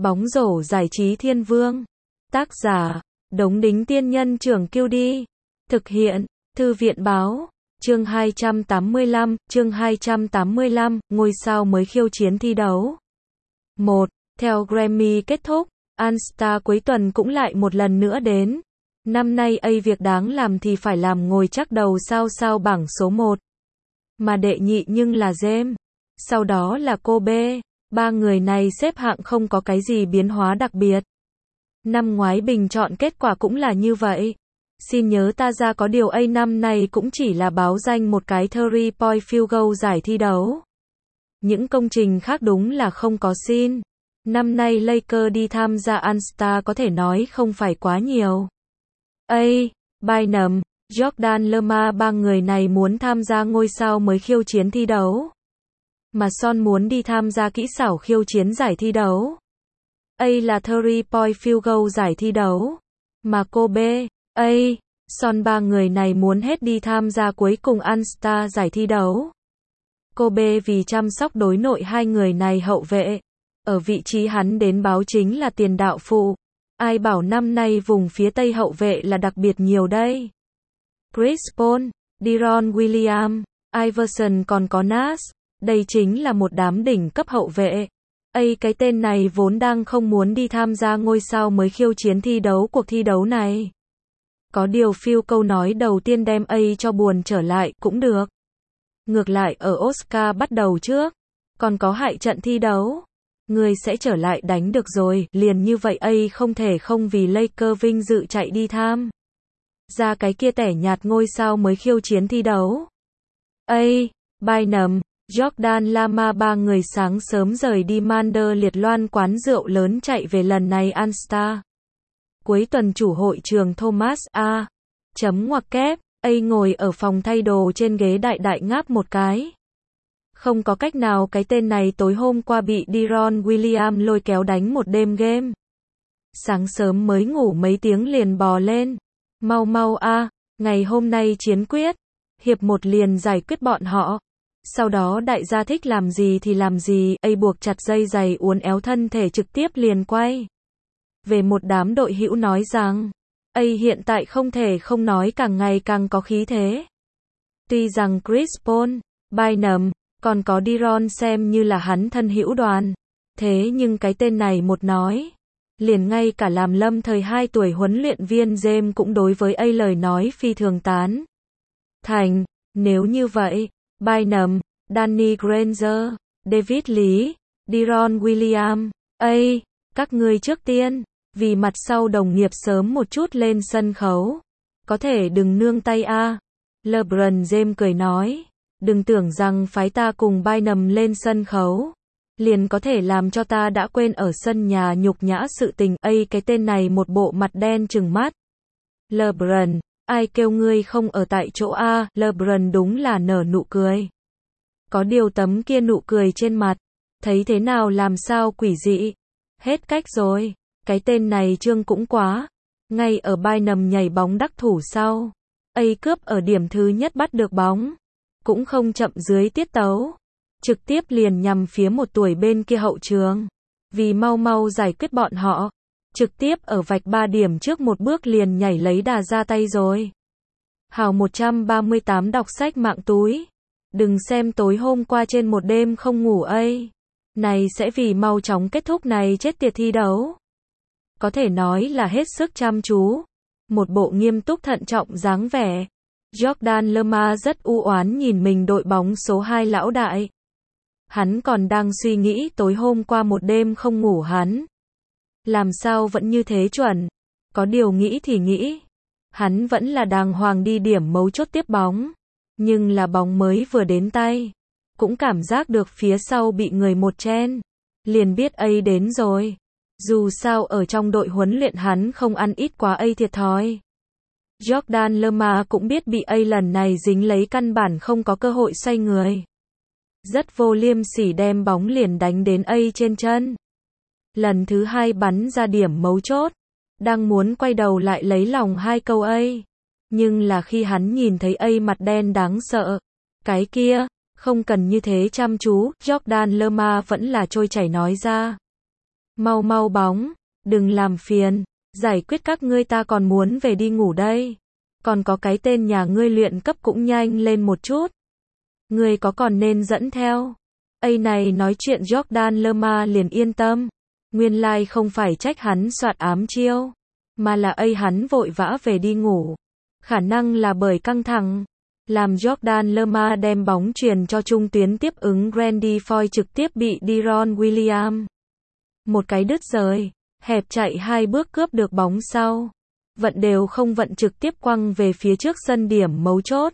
Bóng rổ giải trí thiên vương. Tác giả, Đống Đính Tiên Nhân Trưởng QD. Thực hiện, Thư viện Báo. Chương 285, ngôi sao mới khiêu chiến thi đấu. 1. Theo Grammy kết thúc, All Star cuối tuần cũng lại một lần nữa đến. Năm nay việc đáng làm thì phải làm ngồi chắc đầu sao bảng số 1. Mà đệ nhị nhưng là James. Sau đó là Kobe. Ba người này xếp hạng không có cái gì biến hóa đặc biệt. Năm ngoái bình chọn kết quả cũng là như vậy. Xin nhớ ta ra có điều năm nay cũng chỉ là báo danh một cái 3-point field goal giải thi đấu. Những công trình khác đúng là không có xin. Năm nay Lakers đi tham gia All Star có thể nói không phải quá nhiều. Bynum, Jordan Lerma ba người này muốn tham gia ngôi sao mới khiêu chiến thi đấu. Mà Son muốn đi tham gia kỹ xảo khiêu chiến giải thi đấu. Là 3-point field goal giải thi đấu. Mà Kobe, Son ba người này muốn hết đi tham gia cuối cùng All Star giải thi đấu. Kobe vì chăm sóc đối nội hai người này hậu vệ. Ở vị trí hắn đến báo chính là tiền đạo phụ. Ai bảo năm nay vùng phía Tây hậu vệ là đặc biệt nhiều đây. Chris Paul, Deron Williams, Iverson còn có Nash. Đây chính là một đám đỉnh cấp hậu vệ. Cái tên này vốn đang không muốn đi tham gia ngôi sao mới khiêu chiến thi đấu cuộc thi đấu này. Có điều Phil câu nói đầu tiên đem cho buồn trở lại cũng được. Ngược lại ở Oscar bắt đầu trước, còn có hại trận thi đấu. Người sẽ trở lại đánh được rồi, liền như vậy không thể không vì Lakers vinh dự chạy đi tham ra cái kia tẻ nhạt ngôi sao mới khiêu chiến thi đấu. Bynum, Jordan Lerma ba người sáng sớm rời đi Mander Liệt Loan quán rượu lớn chạy về lần này All Star. Cuối tuần chủ hội trường Thomas A. ngoặc kép, ngồi ở phòng thay đồ trên ghế đại ngáp một cái. Không có cách nào cái tên này tối hôm qua bị Deron Williams lôi kéo đánh một đêm game. Sáng sớm mới ngủ mấy tiếng liền bò lên. Mau ngày hôm nay chiến quyết. Hiệp 1 liền giải quyết bọn họ. Sau đó đại gia thích làm gì thì làm gì, buộc chặt dây giày uốn éo thân thể trực tiếp liền quay. Về một đám đội hữu nói rằng, hiện tại không thể không nói càng ngày càng có khí thế. Tuy rằng Chris Paul, Bynum, còn có Deron xem như là hắn thân hữu đoàn. Thế nhưng cái tên này một nói, liền ngay cả làm lâm thời 2 tuổi huấn luyện viên James cũng đối với lời nói phi thường tán thành. Nếu như vậy, Bynum, Danny Granger, David Lee, Deron Williams, các ngươi trước tiên, vì mặt sau đồng nghiệp sớm một chút lên sân khấu. Có thể đừng nương tay LeBron James cười nói, đừng tưởng rằng phái ta cùng Bynum lên sân khấu, liền có thể làm cho ta đã quên ở sân nhà nhục nhã sự tình. Cái tên này một bộ mặt đen trừng mắt. LeBron, ai kêu ngươi không ở tại chỗ LeBron đúng là nở nụ cười. Có điều tấm kia nụ cười trên mặt, thấy thế nào làm sao quỷ dị. Hết cách rồi, cái tên này trương cũng quá. Ngay ở Bynum nhảy bóng đắc thủ sau, cướp ở điểm thứ nhất bắt được bóng, cũng không chậm dưới tiết tấu, trực tiếp liền nhằm phía một tuổi bên kia hậu trường. Vì mau giải quyết bọn họ, trực tiếp ở vạch 3 điểm trước một bước liền nhảy lấy đà ra tay rồi. Hào 138 đọc sách mạng túi. Đừng xem tối hôm qua trên một đêm không ngủ này sẽ vì mau chóng kết thúc này chết tiệt thi đấu. Có thể nói là hết sức chăm chú. Một bộ nghiêm túc thận trọng dáng vẻ. Jordan Lerma rất u oán nhìn mình đội bóng số 2 lão đại. Hắn còn đang suy nghĩ tối hôm qua một đêm không ngủ hắn. Làm sao vẫn như thế chuẩn. Có điều nghĩ thì nghĩ. Hắn vẫn là đàng hoàng đi điểm mấu chốt tiếp bóng. Nhưng là bóng mới vừa đến tay. Cũng cảm giác được phía sau bị người một chen. Liền biết đến rồi. Dù sao ở trong đội huấn luyện hắn không ăn ít quá thiệt thòi. Jordan Lerma cũng biết bị lần này dính lấy căn bản không có cơ hội xoay người. Rất vô liêm sỉ đem bóng liền đánh đến trên chân. Lần thứ 2 bắn ra điểm mấu chốt. Đang muốn quay đầu lại lấy lòng 2 câu nhưng là khi hắn nhìn thấy mặt đen đáng sợ. Cái kia, không cần như thế chăm chú, Jordan Lerma vẫn là trôi chảy nói ra. Mau mau bóng, đừng làm phiền, giải quyết các ngươi ta còn muốn về đi ngủ đây. Còn có cái tên nhà ngươi luyện cấp cũng nhanh lên một chút. Ngươi có còn nên dẫn theo. Ây này nói chuyện Jordan Lerma liền yên tâm. Nguyên lai không phải trách hắn soạn ám chiêu, mà là hắn vội vã về đi ngủ. Khả năng là bởi căng thẳng. Làm Jordan Lerma đem bóng truyền cho trung tuyến tiếp ứng Randy Foy trực tiếp bị Deron Williams. Một cái đứt rời, hẹp chạy 2 bước cướp được bóng sau. Vận đều không vận trực tiếp quăng về phía trước sân điểm mấu chốt.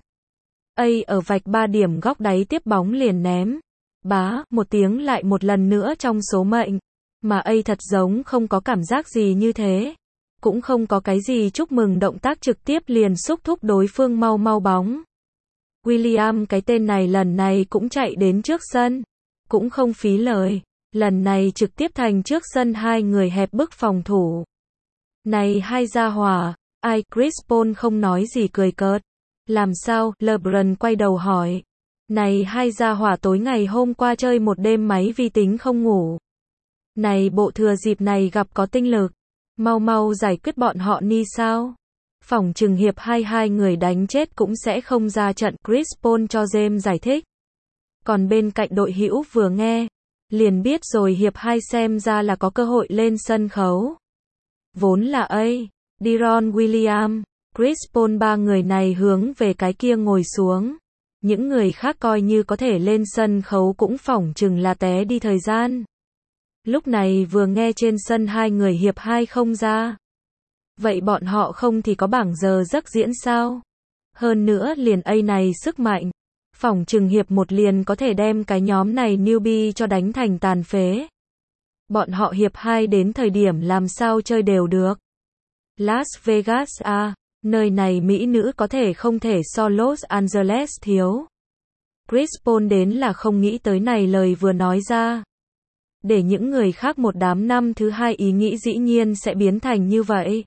Ở vạch 3 điểm góc đáy tiếp bóng liền ném. Bá, một tiếng lại một lần nữa trong số mệnh. Mà thật giống không có cảm giác gì như thế. Cũng không có cái gì chúc mừng động tác trực tiếp liền xúc thúc đối phương mau mau bóng. William cái tên này lần này cũng chạy đến trước sân. Cũng không phí lời. Lần này trực tiếp thành trước sân 2 người hẹp bức phòng thủ. Này hai gia hỏa, Chris Paul không nói gì cười cợt. Làm sao? LeBron quay đầu hỏi. Này hai gia hỏa tối ngày hôm qua chơi một đêm máy vi tính không ngủ. Này bộ thừa dịp này gặp có tinh lực. Mau mau giải quyết bọn họ ni sao? Phỏng chừng hiệp 2 người đánh chết cũng sẽ không ra trận. Chris Paul cho James giải thích. Còn bên cạnh đội hữu vừa nghe, liền biết rồi hiệp 2 xem ra là có cơ hội lên sân khấu. Vốn là Deron Williams, Chris Paul 3 người này hướng về cái kia ngồi xuống. Những người khác coi như có thể lên sân khấu cũng phỏng chừng là té đi thời gian. Lúc này vừa nghe trên sân 2 người hiệp 2 không ra. Vậy bọn họ không thì có bảng giờ giấc diễn sao? Hơn nữa liền này sức mạnh. Phỏng chừng hiệp 1 liền có thể đem cái nhóm này newbie cho đánh thành tàn phế. Bọn họ hiệp 2 đến thời điểm làm sao chơi đều được. Las Vegas nơi này mỹ nữ có thể không thể so Los Angeles thiếu. Chris Paul đến là không nghĩ tới này lời vừa nói ra. Để những người khác một đám năm thứ 2 ý nghĩ dĩ nhiên sẽ biến thành như vậy.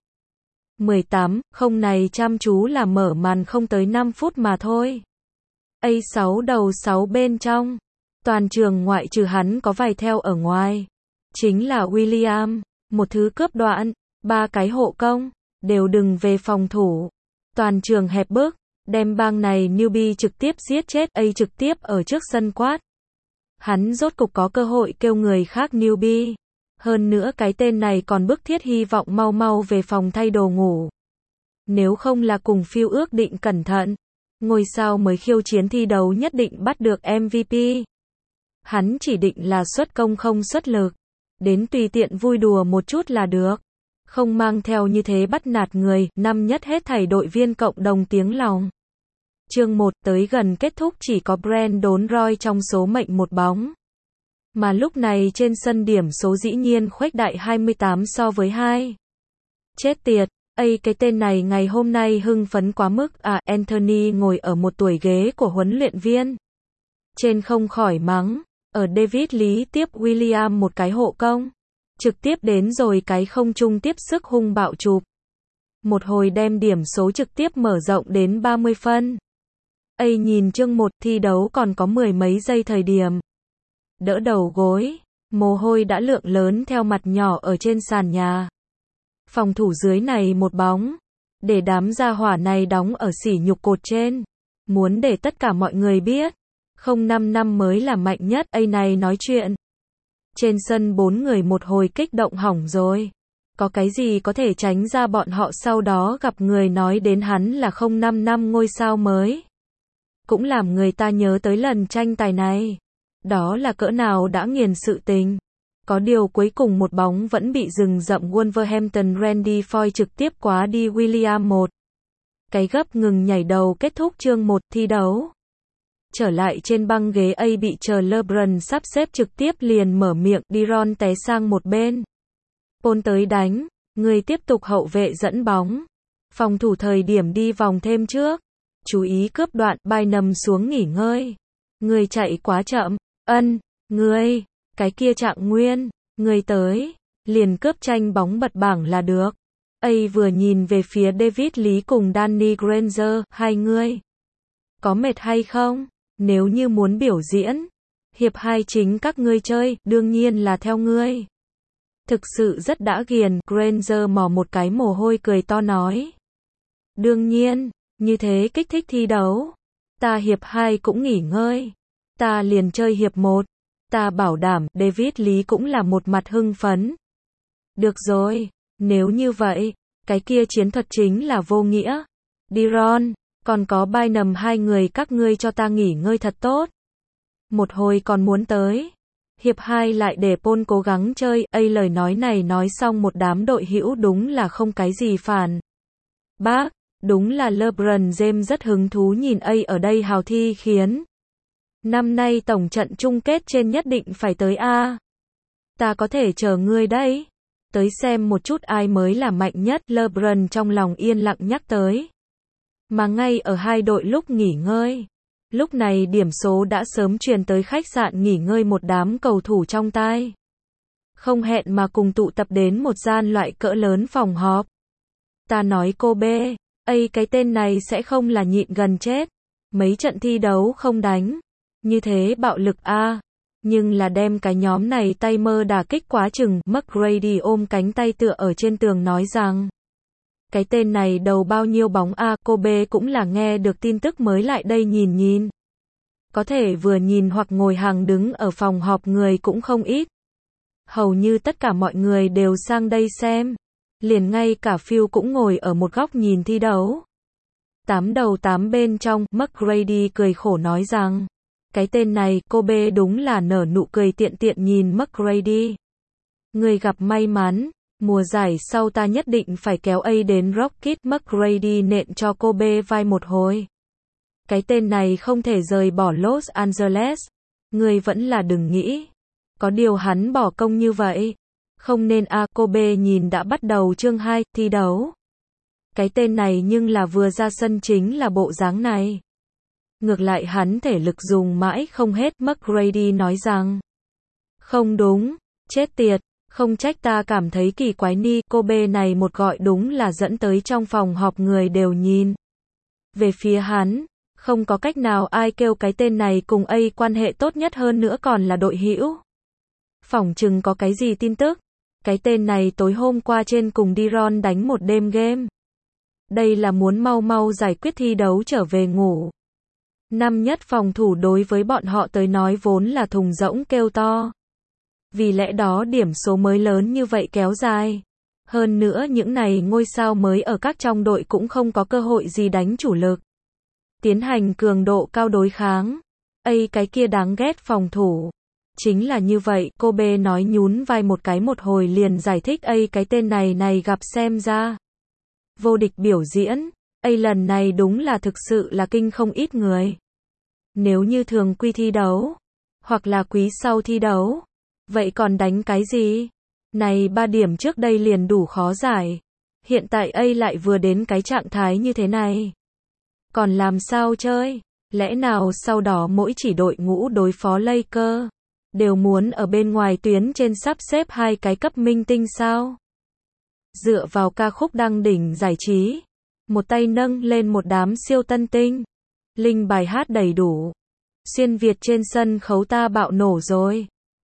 18, không này chăm chú là mở màn không tới 5 phút mà thôi. A6 đầu 6 bên trong. Toàn trường ngoại trừ hắn có vài theo ở ngoài. Chính là William, một thứ cướp đoạn, 3 cái hộ công, đều đừng về phòng thủ. Toàn trường hẹp bước, đem bang này newbie trực tiếp giết chết. Trực tiếp ở trước sân quát. Hắn rốt cục có cơ hội kêu người khác newbie. Hơn nữa cái tên này còn bức thiết hy vọng mau mau về phòng thay đồ ngủ. Nếu không là cùng Phil ước định cẩn thận. Ngôi sao mới khiêu chiến thi đấu nhất định bắt được MVP. Hắn chỉ định là xuất công không xuất lực. Đến tùy tiện vui đùa một chút là được. Không mang theo như thế bắt nạt người. Năm nhất hết thảy đội viên cộng đồng tiếng lòng. Chương 1 tới gần kết thúc chỉ có Brandon Roy trong số mệnh một bóng. Mà lúc này trên sân điểm số dĩ nhiên khuếch đại 28 so với 2. Chết tiệt, cái tên này ngày hôm nay hưng phấn quá mức. Anthony ngồi ở một tuổi ghế của huấn luyện viên. Trên không khỏi mắng, ở David Lý tiếp William một cái hộ công. Trực tiếp đến rồi cái không trung tiếp sức hung bạo chụp. Một hồi đem điểm số trực tiếp mở rộng đến 30 phân. Nhìn chương 1 thi đấu còn có 10 mấy giây thời điểm. Đỡ đầu gối, mồ hôi đã lượng lớn theo mặt nhỏ ở trên sàn nhà. Phòng thủ dưới này một bóng. Để đám gia hỏa này đóng ở sỉ nhục cột trên. Muốn để tất cả mọi người biết. 05 năm mới là mạnh nhất. Này nói chuyện. Trên sân 4 người một hồi kích động hỏng rồi. Có cái gì có thể tránh ra bọn họ sau đó gặp người nói đến hắn là 05 năm ngôi sao mới. Cũng làm người ta nhớ tới lần tranh tài này. Đó là cỡ nào đã nghiền sự tình. Có điều cuối cùng một bóng vẫn bị rừng rậm Wolverhampton Randy Foy trực tiếp quá đi William 1. Cái gấp ngừng nhảy đầu kết thúc chương 1 thi đấu. Trở lại trên băng ghế bị chờ LeBron sắp xếp trực tiếp liền mở miệng. Deron té sang một bên. Paul tới đánh. Người tiếp tục hậu vệ dẫn bóng. Phòng thủ thời điểm đi vòng thêm trước. Chú ý cướp đoạn. Bay nằm xuống nghỉ ngơi. Người chạy quá chậm. Người. Cái kia Trạng Nguyên. Người tới. Liền cướp tranh bóng bật bảng là được. Vừa nhìn về phía David Lý cùng Danny Granger. Hai người. Có mệt hay không? Nếu như muốn biểu diễn. Hiệp 2 chính các ngươi chơi. Đương nhiên là theo ngươi. Thực sự rất đã ghiền, Granger mò một cái mồ hôi cười to nói. Đương nhiên, như thế kích thích thi đấu. Ta hiệp 2 cũng nghỉ ngơi. Ta liền chơi hiệp 1. Ta bảo đảm, David Lý cũng là một mặt hưng phấn. Được rồi, nếu như vậy, cái kia chiến thuật chính là vô nghĩa. Diron, còn có Bynum, hai người các ngươi cho ta nghỉ ngơi thật tốt. Một hồi còn muốn tới. Hiệp 2 lại để Paul cố gắng chơi, lời nói này nói xong một đám đội hữu đúng là không cái gì phản. Bác, đúng là LeBron James rất hứng thú nhìn ở đây hào thi khiến. Năm nay tổng trận chung kết trên nhất định phải tới a. Ta có thể chờ ngươi đấy. Tới xem một chút ai mới là mạnh nhất, LeBron trong lòng yên lặng nhắc tới. Mà ngay ở hai đội lúc nghỉ ngơi. Lúc này điểm số đã sớm truyền tới khách sạn nghỉ ngơi một đám cầu thủ trong tai. Không hẹn mà cùng tụ tập đến một gian loại cỡ lớn phòng họp. Ta nói cô B, cái tên này sẽ không là nhịn gần chết. Mấy trận thi đấu không đánh. Như thế bạo lực a. Nhưng là đem cái nhóm này tay mơ đả kích quá chừng. McGrady ôm cánh tay tựa ở trên tường nói rằng. Cái tên này đầu bao nhiêu bóng a. Cô B cũng là nghe được tin tức mới lại đây nhìn. Có thể vừa nhìn hoặc ngồi hàng đứng ở phòng họp người cũng không ít. Hầu như tất cả mọi người đều sang đây xem. Liền ngay cả Phil cũng ngồi ở một góc nhìn thi đấu. 8 đầu 8 bên trong, McGrady cười khổ nói rằng. Cái tên này, cô B đúng là nở nụ cười tiện nhìn McGrady. Người gặp may mắn, mùa giải sau ta nhất định phải kéo đến Rocket. McGrady nện cho cô B vai một hồi. Cái tên này không thể rời bỏ Los Angeles. Người vẫn là đừng nghĩ. Có điều hắn bỏ công như vậy. Không nên cô B nhìn đã bắt đầu chương 2, thi đấu. Cái tên này nhưng là vừa ra sân chính là bộ dáng này. Ngược lại hắn thể lực dùng mãi không hết, McGrady nói rằng. Không đúng, chết tiệt, không trách ta cảm thấy kỳ quái ni, cô B này một gọi đúng là dẫn tới trong phòng họp người đều nhìn. Về phía hắn, không có cách nào ai kêu cái tên này cùng quan hệ tốt nhất hơn nữa còn là đội hữu. Phỏng chừng có cái gì tin tức. Cái tên này tối hôm qua trên cùng Diron đánh một đêm game. Đây là muốn mau giải quyết thi đấu trở về ngủ. Năm nhất phòng thủ đối với bọn họ tới nói vốn là thùng rỗng kêu to. Vì lẽ đó điểm số mới lớn như vậy kéo dài. Hơn nữa những này ngôi sao mới ở các trong đội cũng không có cơ hội gì đánh chủ lực. Tiến hành cường độ cao đối kháng. Cái kia đáng ghét phòng thủ. Chính là như vậy, cô B nói nhún vai một cái một hồi liền giải thích cái tên này gặp xem ra. Vô địch biểu diễn, lần này đúng là thực sự là kinh không ít người. Nếu như thường quy thi đấu, hoặc là quý sau thi đấu, vậy còn đánh cái gì? Này 3 điểm trước đây liền đủ khó giải. Hiện tại lại vừa đến cái trạng thái như thế này. Còn làm sao chơi? Lẽ nào sau đó mỗi chỉ đội ngũ đối phó Lakers đều muốn ở bên ngoài tuyến trên sắp xếp hai cái cấp minh tinh sao? Dựa vào ca khúc đăng đỉnh giải trí, một tay nâng lên một đám siêu tân tinh, linh bài hát đầy đủ, xuyên Việt trên sân khấu ta bạo nổ rồi.